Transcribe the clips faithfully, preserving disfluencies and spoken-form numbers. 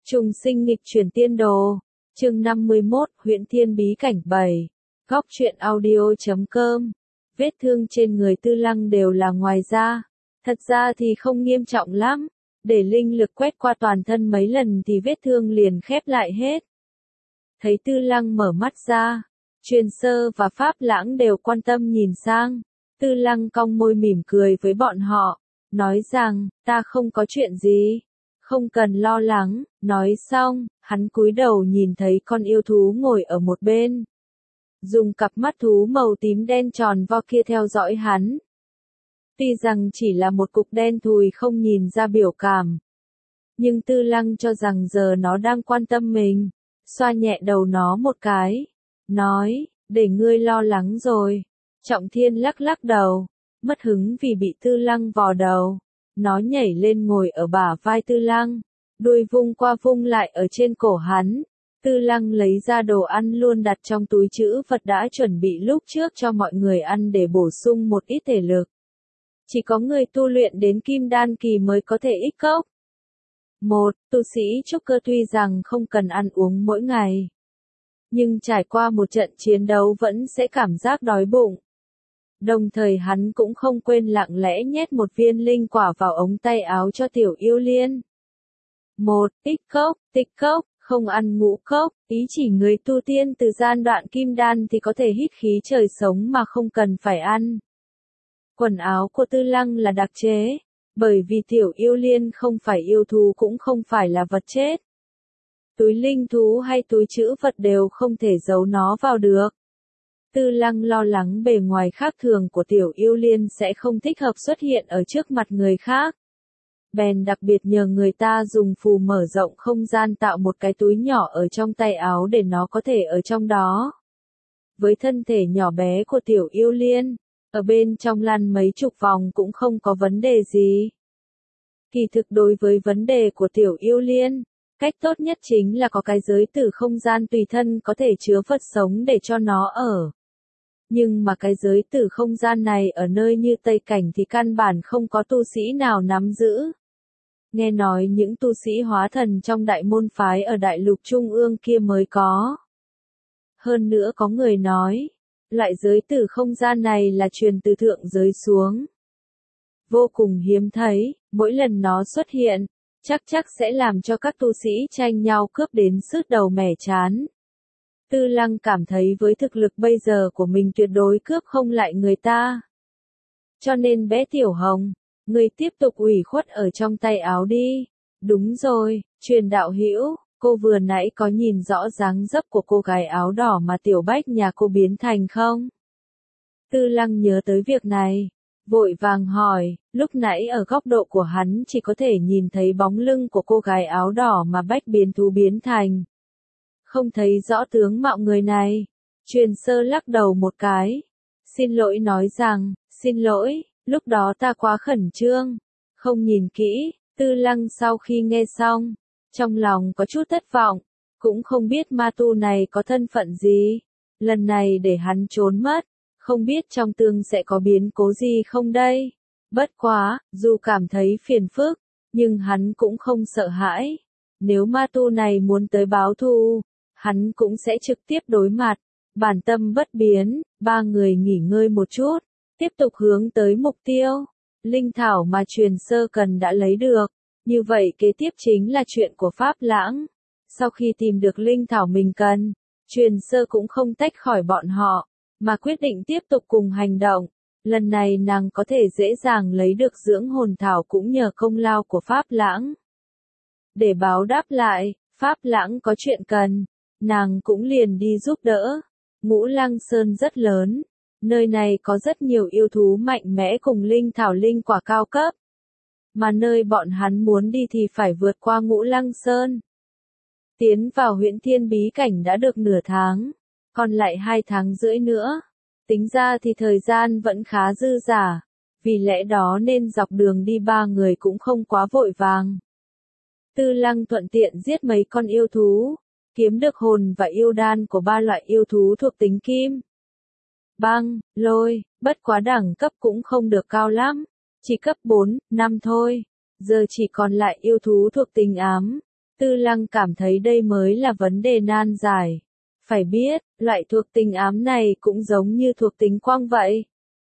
Trùng sinh nghịch chuyển tiên đồ. Chương năm mươi mốt, Huyễn Thiên bí cảnh bảy. Góc truyện audio chấm com. Vết thương trên người Tư Lăng đều là ngoài da. Thật ra thì không nghiêm trọng lắm. Để linh lực quét qua toàn thân mấy lần thì vết thương liền khép lại hết. Thấy Tư Lăng mở mắt ra, Truyền Sơ và Pháp Lãng đều quan tâm nhìn sang. Tư Lăng cong môi mỉm cười với bọn họ, nói rằng, ta không có chuyện gì. Không cần lo lắng. Nói xong, hắn cúi đầu nhìn thấy con yêu thú ngồi ở một bên. Dùng cặp mắt thú màu tím đen tròn vo kia theo dõi hắn. Tuy rằng chỉ là một cục đen thùi không nhìn ra biểu cảm. Nhưng Tư Lăng cho rằng giờ nó đang quan tâm mình. Xoa nhẹ đầu nó một cái. Nói, để ngươi lo lắng rồi. Trọng Thiên lắc lắc đầu. Mất hứng vì bị Tư Lăng vò đầu. Nó nhảy lên ngồi ở bả vai Tư Lăng. Đuôi vung qua vung lại ở trên cổ hắn. Tư Lăng lấy ra đồ ăn luôn đặt trong túi trữ vật đã chuẩn bị lúc trước cho mọi người ăn để bổ sung một ít thể lực. Chỉ có người tu luyện đến kim đan kỳ mới có thể ích cốc. Một, tu sĩ trúc cơ tuy rằng không cần ăn uống mỗi ngày. Nhưng trải qua một trận chiến đấu vẫn sẽ cảm giác đói bụng. Đồng thời hắn cũng không quên lặng lẽ nhét một viên linh quả vào ống tay áo cho Tiểu Yêu Liên. Một, tích cốc, tích cốc, không ăn ngũ cốc, ý chỉ người tu tiên từ gian đoạn kim đan thì có thể hít khí trời sống mà không cần phải ăn. Quần áo của Tư Lăng là đặc chế, bởi vì Tiểu Yêu Liên không phải yêu thú cũng không phải là vật chết. Túi linh thú hay túi trữ vật đều không thể giấu nó vào được. Tư Lăng lo lắng bề ngoài khác thường của Tiểu Yêu Liên sẽ không thích hợp xuất hiện ở trước mặt người khác. Bèn đặc biệt nhờ người ta dùng phù mở rộng không gian tạo một cái túi nhỏ ở trong tay áo để nó có thể ở trong đó. Với thân thể nhỏ bé của Tiểu Yêu Liên, ở bên trong lăn mấy chục vòng cũng không có vấn đề gì. Kỳ thực đối với vấn đề của Tiểu Yêu Liên, cách tốt nhất chính là có cái giới tử không gian tùy thân có thể chứa vật sống để cho nó ở. Nhưng mà cái giới tử không gian này ở nơi như Tây Cảnh thì căn bản không có tu sĩ nào nắm giữ. Nghe nói những tu sĩ hóa thần trong đại môn phái ở đại lục trung ương kia mới có. Hơn nữa có người nói, loại giới tử không gian này là truyền từ thượng giới xuống. Vô cùng hiếm thấy, mỗi lần nó xuất hiện, chắc chắc sẽ làm cho các tu sĩ tranh nhau cướp đến sứt đầu mẻ chán. Tư Lăng cảm thấy với thực lực bây giờ của mình tuyệt đối cướp không lại người ta. Cho nên bé Tiểu Hồng, người tiếp tục ủy khuất ở trong tay áo đi. Đúng rồi, Truyền đạo hữu, cô vừa nãy có nhìn rõ dáng dấp của cô gái áo đỏ mà Tiểu Bách nhà cô biến thành không? Tư Lăng nhớ tới việc này, vội vàng hỏi, lúc nãy ở góc độ của hắn chỉ có thể nhìn thấy bóng lưng của cô gái áo đỏ mà Bách biến thú biến thành. Không thấy rõ tướng mạo người này. Truyền Sơ lắc đầu một cái. Xin lỗi nói rằng, xin lỗi, lúc đó ta quá khẩn trương. Không nhìn kỹ. Tư Lăng sau khi nghe xong, trong lòng có chút thất vọng. Cũng không biết ma tu này có thân phận gì. Lần này để hắn trốn mất. Không biết trong tương sẽ có biến cố gì không đây. Bất quá, dù cảm thấy phiền phức, nhưng hắn cũng không sợ hãi. Nếu ma tu này muốn tới báo thù, hắn cũng sẽ trực tiếp đối mặt. Bản tâm bất biến, ba người nghỉ ngơi một chút, tiếp tục hướng tới mục tiêu. Linh thảo mà Truyền Sơ cần đã lấy được, như vậy kế tiếp chính là chuyện của Pháp Lãng. Sau khi tìm được linh thảo mình cần, Truyền Sơ cũng không tách khỏi bọn họ, mà quyết định tiếp tục cùng hành động. Lần này nàng có thể dễ dàng lấy được dưỡng hồn thảo cũng nhờ công lao của Pháp Lãng. Để báo đáp lại, Pháp Lãng có chuyện cần, nàng cũng liền đi giúp đỡ. Ngũ Lăng Sơn rất lớn, nơi này có rất nhiều yêu thú mạnh mẽ cùng linh thảo linh quả cao cấp. Mà nơi bọn hắn muốn đi thì phải vượt qua Ngũ Lăng Sơn. Tiến vào Huyễn Thiên bí cảnh đã được nửa tháng, còn lại hai tháng rưỡi nữa. Tính ra thì thời gian vẫn khá dư dả, vì lẽ đó nên dọc đường đi ba người cũng không quá vội vàng. Tư Lăng thuận tiện giết mấy con yêu thú, kiếm được hồn và yêu đan của ba loại yêu thú thuộc tính kim, băng, lôi, bất quá đẳng cấp cũng không được cao lắm, chỉ cấp bốn, năm thôi. Giờ chỉ còn lại yêu thú thuộc tính ám, Tư Lăng cảm thấy đây mới là vấn đề nan giải. Phải biết, loại thuộc tính ám này cũng giống như thuộc tính quang vậy.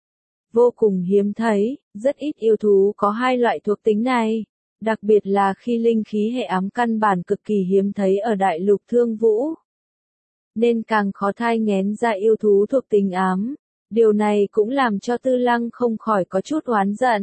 Vô cùng hiếm thấy, rất ít yêu thú có hai loại thuộc tính này. Đặc biệt là khi linh khí hệ ám căn bản cực kỳ hiếm thấy ở đại lục Thương Vũ. Nên càng khó thai nghén ra yêu thú thuộc tính ám. Điều này cũng làm cho Tư Lăng không khỏi có chút oán giận.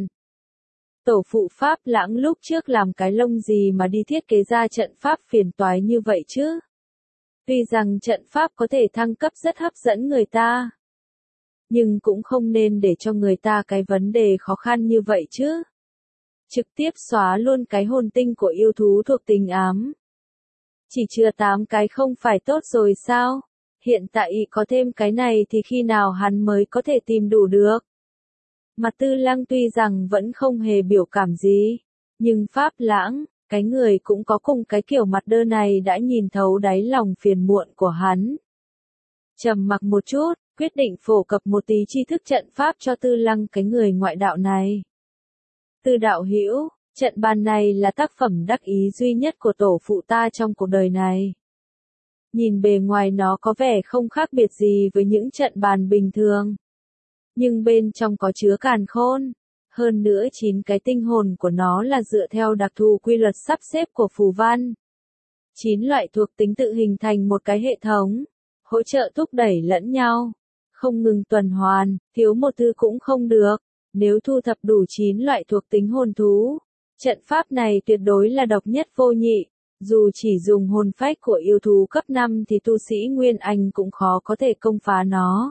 Tổ phụ Pháp Lãng lúc trước làm cái lông gì mà đi thiết kế ra trận pháp phiền toái như vậy chứ? Tuy rằng trận pháp có thể thăng cấp rất hấp dẫn người ta. Nhưng cũng không nên để cho người ta cái vấn đề khó khăn như vậy chứ. Trực tiếp xóa luôn cái hồn tinh của yêu thú thuộc tính ám. Chỉ chừa tám cái không phải tốt rồi sao? Hiện tại có thêm cái này thì khi nào hắn mới có thể tìm đủ được? Mặt Tư Lăng tuy rằng vẫn không hề biểu cảm gì. Nhưng Pháp Lãng, cái người cũng có cùng cái kiểu mặt đơ này đã nhìn thấu đáy lòng phiền muộn của hắn. Trầm mặc một chút, quyết định phổ cập một tí tri thức trận pháp cho Tư Lăng cái người ngoại đạo này. Tư đạo hữu, trận bàn này là tác phẩm đắc ý duy nhất của tổ phụ ta trong cuộc đời này. Nhìn bề ngoài nó có vẻ không khác biệt gì với những trận bàn bình thường. Nhưng bên trong có chứa càn khôn. Hơn nữa chín cái tinh hồn của nó là dựa theo đặc thù quy luật sắp xếp của phù văn. Chín loại thuộc tính tự hình thành một cái hệ thống, hỗ trợ thúc đẩy lẫn nhau, không ngừng tuần hoàn, thiếu một thứ cũng không được. Nếu thu thập đủ chín loại thuộc tính hồn thú, trận pháp này tuyệt đối là độc nhất vô nhị. Dù chỉ dùng hồn phách của yêu thú cấp năm thì tu sĩ Nguyên Anh cũng khó có thể công phá nó.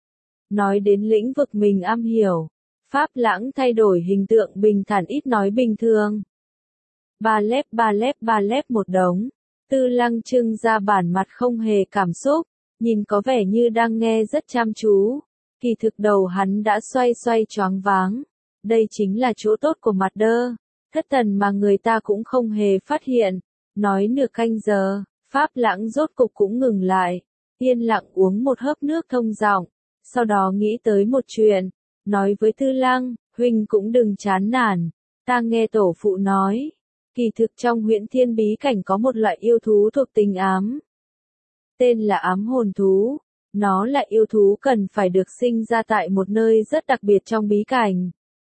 Nói đến lĩnh vực mình am hiểu, Pháp Lãng thay đổi hình tượng bình thản ít nói bình thường. Ba lép ba lép ba lép một đống, Tư Lăng trưng ra bản mặt không hề cảm xúc, nhìn có vẻ như đang nghe rất chăm chú. Kỳ thực đầu hắn đã xoay xoay choáng váng. Đây chính là chỗ tốt của mặt đơ, thất thần mà người ta cũng không hề phát hiện. Nói nửa canh giờ, Pháp Lãng rốt cục cũng ngừng lại, yên lặng uống một hớp nước thông giọng, sau đó nghĩ tới một chuyện, nói với Tư Lăng, huynh cũng đừng chán nản, ta nghe tổ phụ nói, kỳ thực trong Huyễn Thiên bí cảnh có một loại yêu thú thuộc tính ám. Tên là ám hồn thú, nó là yêu thú cần phải được sinh ra tại một nơi rất đặc biệt trong bí cảnh.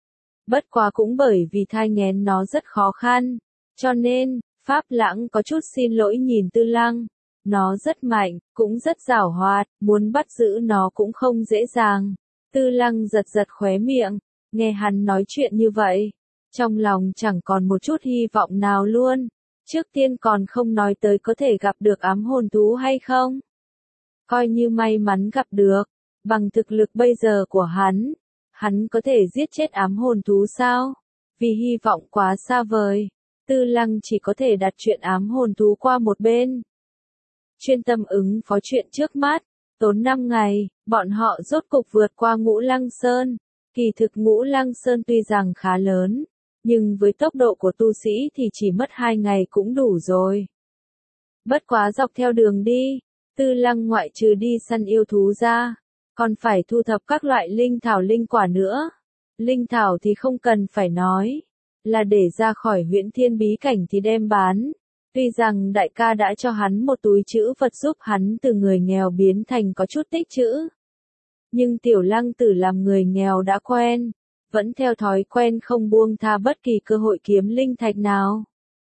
Bất quá cũng bởi vì thai nghén nó rất khó khăn, cho nên, Pháp Lãng có chút xin lỗi nhìn Tư Lăng. Nó rất mạnh, cũng rất giảo hoạt, muốn bắt giữ nó cũng không dễ dàng. Tư Lăng giật giật khóe miệng, nghe hắn nói chuyện như vậy. Trong lòng chẳng còn một chút hy vọng nào luôn. Trước tiên còn không nói tới có thể gặp được ám hồn thú hay không. Coi như may mắn gặp được, bằng thực lực bây giờ của hắn, hắn có thể giết chết ám hồn thú sao? Vì hy vọng quá xa vời. Tư Lăng chỉ có thể đặt chuyện ám hồn thú qua một bên. Chuyên tâm ứng phó chuyện trước mắt, tốn năm ngày, bọn họ rốt cục vượt qua Ngũ Lăng Sơn. Kỳ thực Ngũ Lăng Sơn tuy rằng khá lớn, nhưng với tốc độ của tu sĩ thì chỉ mất hai ngày cũng đủ rồi. Bất quá dọc theo đường đi, Tư Lăng ngoại trừ đi săn yêu thú ra, còn phải thu thập các loại linh thảo linh quả nữa. Linh thảo thì không cần phải nói, là để ra khỏi Huyễn Thiên bí cảnh thì đem bán. Tuy rằng đại ca đã cho hắn một túi trữ vật giúp hắn từ người nghèo biến thành có chút tích trữ. Nhưng Tiểu Lăng Tử làm người nghèo đã quen, vẫn theo thói quen không buông tha bất kỳ cơ hội kiếm linh thạch nào.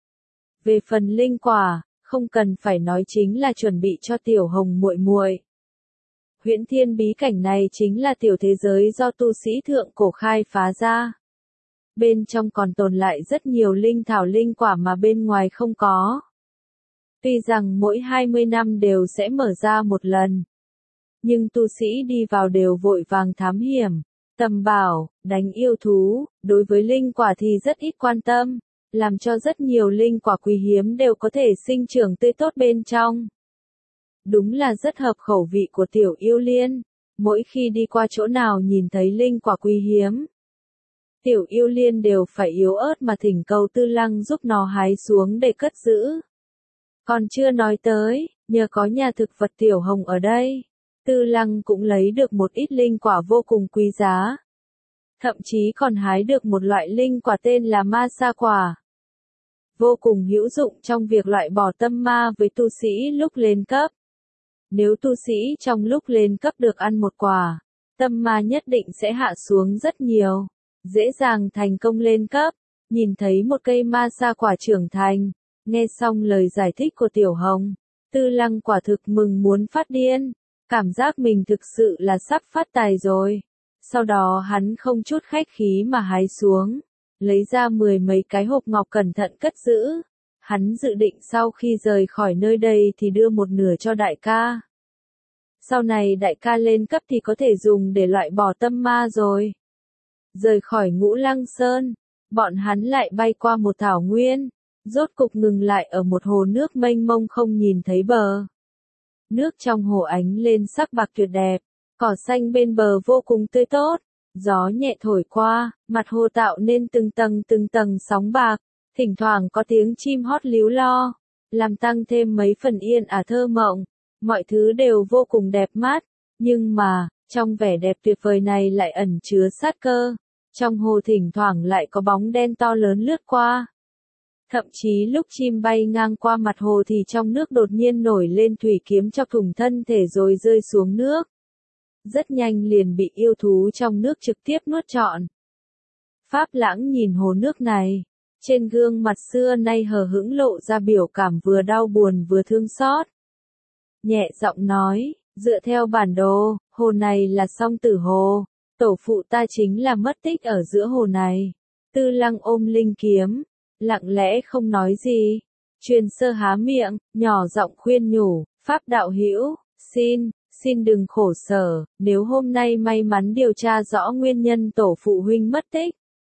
Về phần linh quả, không cần phải nói chính là chuẩn bị cho Tiểu Hồng muội muội. Huyễn Thiên bí cảnh này chính là tiểu thế giới do tu sĩ thượng cổ khai phá ra. Bên trong còn tồn lại rất nhiều linh thảo linh quả mà bên ngoài không có. Tuy rằng mỗi hai mươi năm đều sẽ mở ra một lần. Nhưng tu sĩ đi vào đều vội vàng thám hiểm, tầm bảo, đánh yêu thú, đối với linh quả thì rất ít quan tâm, làm cho rất nhiều linh quả quý hiếm đều có thể sinh trưởng tươi tốt bên trong. Đúng là rất hợp khẩu vị của Tiểu Yêu Liên, mỗi khi đi qua chỗ nào nhìn thấy linh quả quý hiếm. Tiểu Yêu Liên đều phải yếu ớt mà thỉnh cầu Tư Lăng giúp nó hái xuống để cất giữ. Còn chưa nói tới, nhờ có nhà thực vật Tiểu Hồng ở đây, Tư Lăng cũng lấy được một ít linh quả vô cùng quý giá. Thậm chí còn hái được một loại linh quả tên là ma sa quả. vô cùng hữu dụng trong việc loại bỏ tâm ma với tu sĩ lúc lên cấp. Nếu tu sĩ trong lúc lên cấp được ăn một quả, tâm ma nhất định sẽ hạ xuống rất nhiều, dễ dàng thành công lên cấp. Nhìn thấy một cây ma sa quả trưởng thành, nghe xong lời giải thích của Tiểu Hồng, Tư Lăng quả thực mừng muốn phát điên, cảm giác mình thực sự là sắp phát tài rồi. Sau đó hắn không chút khách khí mà hái xuống, lấy ra mười mấy cái hộp ngọc cẩn thận cất giữ. Hắn dự định sau khi rời khỏi nơi đây thì đưa một nửa cho đại ca. Sau này đại ca lên cấp thì có thể dùng để loại bỏ tâm ma rồi. Rời khỏi Ngũ Lăng Sơn, bọn hắn lại bay qua một thảo nguyên, rốt cục ngừng lại ở một hồ nước mênh mông không nhìn thấy bờ. Nước trong hồ ánh lên sắc bạc tuyệt đẹp, cỏ xanh bên bờ vô cùng tươi tốt, gió nhẹ thổi qua, mặt hồ tạo nên từng tầng từng tầng sóng bạc, thỉnh thoảng có tiếng chim hót líu lo, làm tăng thêm mấy phần yên ả thơ mộng. Mọi thứ đều vô cùng đẹp mắt, nhưng mà, trong vẻ đẹp tuyệt vời này lại ẩn chứa sát cơ. Trong hồ thỉnh thoảng lại có bóng đen to lớn lướt qua. Thậm chí lúc chim bay ngang qua mặt hồ thì trong nước đột nhiên nổi lên thủy kiếm chọc thủng thân thể rồi rơi xuống nước. Rất nhanh liền bị yêu thú trong nước trực tiếp nuốt trọn. Pháp Lãng nhìn hồ nước này, trên gương mặt xưa nay hờ hững lộ ra biểu cảm vừa đau buồn vừa thương xót. Nhẹ giọng nói, dựa theo bản đồ, hồ này là Song Tử Hồ, tổ phụ ta chính là mất tích ở giữa hồ này. Tư Lăng ôm linh kiếm, lặng lẽ không nói gì. Truyền Sơ há miệng, nhỏ giọng khuyên nhủ, Pháp đạo hữu, xin, xin đừng khổ sở, nếu hôm nay may mắn điều tra rõ nguyên nhân tổ phụ huynh mất tích.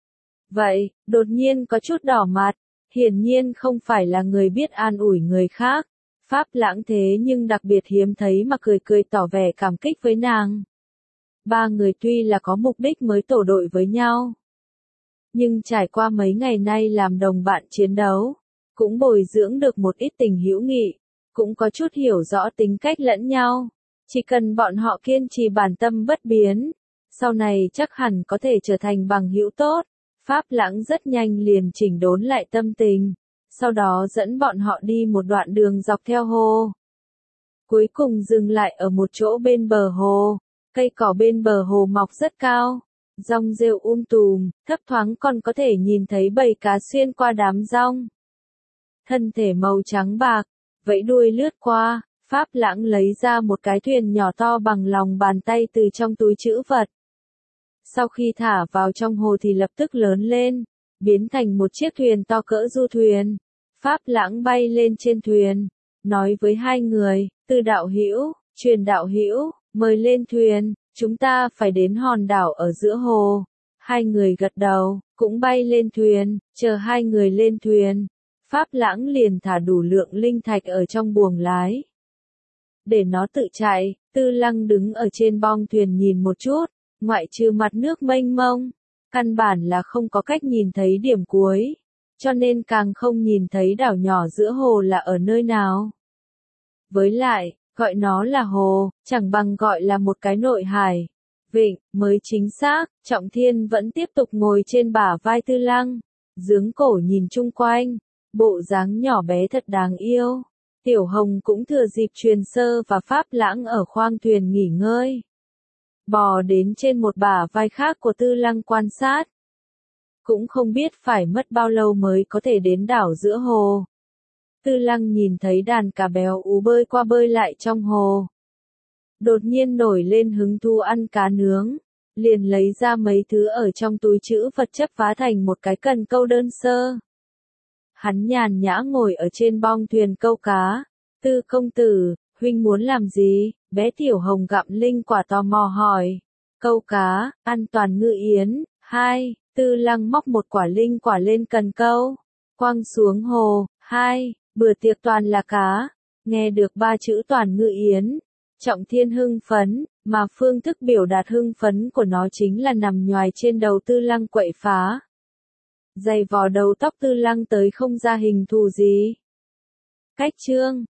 Vậy, đột nhiên có chút đỏ mặt, hiển nhiên không phải là người biết an ủi người khác. Pháp Lãng thế nhưng đặc biệt hiếm thấy mà cười cười tỏ vẻ cảm kích với nàng. Ba người tuy là có mục đích mới tổ đội với nhau, nhưng trải qua mấy ngày nay làm đồng bạn chiến đấu, cũng bồi dưỡng được một ít tình hữu nghị, cũng có chút hiểu rõ tính cách lẫn nhau. Chỉ cần bọn họ kiên trì bản tâm bất biến, sau này chắc hẳn có thể trở thành bằng hữu tốt. Pháp Lãng rất nhanh liền chỉnh đốn lại tâm tình, sau đó dẫn bọn họ đi một đoạn đường dọc theo hồ. Cuối cùng dừng lại ở một chỗ bên bờ hồ, cây cỏ bên bờ hồ mọc rất cao, rong rêu um tùm, thấp thoáng còn có thể nhìn thấy bầy cá xuyên qua đám rong. Thân thể màu trắng bạc, vẫy đuôi lướt qua, Pháp Lãng lấy ra một cái thuyền nhỏ to bằng lòng bàn tay từ trong túi trữ vật. Sau khi thả vào trong hồ thì lập tức lớn lên, biến thành một chiếc thuyền to cỡ du thuyền. Pháp Lãng bay lên trên thuyền, nói với hai người, Tư đạo hữu, Truyền đạo hữu, mời lên thuyền, chúng ta phải đến hòn đảo ở giữa hồ. Hai người gật đầu, cũng bay lên thuyền, chờ hai người lên thuyền. Pháp Lãng liền thả đủ lượng linh thạch ở trong buồng lái, để nó tự chạy. Tư Lăng đứng ở trên bong thuyền nhìn một chút, ngoại trừ mặt nước mênh mông, căn bản là không có cách nhìn thấy điểm cuối, cho nên càng không nhìn thấy đảo nhỏ giữa hồ là ở nơi nào. Với lại, gọi nó là hồ, chẳng bằng gọi là một cái nội hải, vịnh, mới chính xác. Trọng Thiên vẫn tiếp tục ngồi trên bả vai Tư Lăng, giướng cổ nhìn chung quanh, bộ dáng nhỏ bé thật đáng yêu. Tiểu Hồng cũng thừa dịp Truyền Sơ và Pháp Lãng ở khoang thuyền nghỉ ngơi, bò đến trên một bả vai khác của Tư Lăng quan sát. Cũng không biết phải mất bao lâu mới có thể đến đảo giữa hồ. Tư Lăng nhìn thấy đàn cá béo ú bơi qua bơi lại trong hồ, đột nhiên nổi lên hứng thú ăn cá nướng, liền lấy ra mấy thứ ở trong túi trữ vật chấp vá thành một cái cần câu đơn sơ. Hắn nhàn nhã ngồi ở trên bong thuyền câu cá. Tư công tử, huynh muốn làm gì? Bé Tiểu Hồng gặm linh quả tò mò hỏi. Câu cá, ăn toàn ngư yến. Hai, Tư Lăng móc một quả linh quả lên cần câu, quăng xuống hồ. Hai, bữa tiệc toàn là cá. Nghe được ba chữ toàn ngư yến, Trọng Thiên hưng phấn, mà phương thức biểu đạt hưng phấn của nó chính là nằm nhoài trên đầu Tư Lăng quậy phá. Giày vò đầu tóc Tư Lăng tới không ra hình thù gì. Cách chương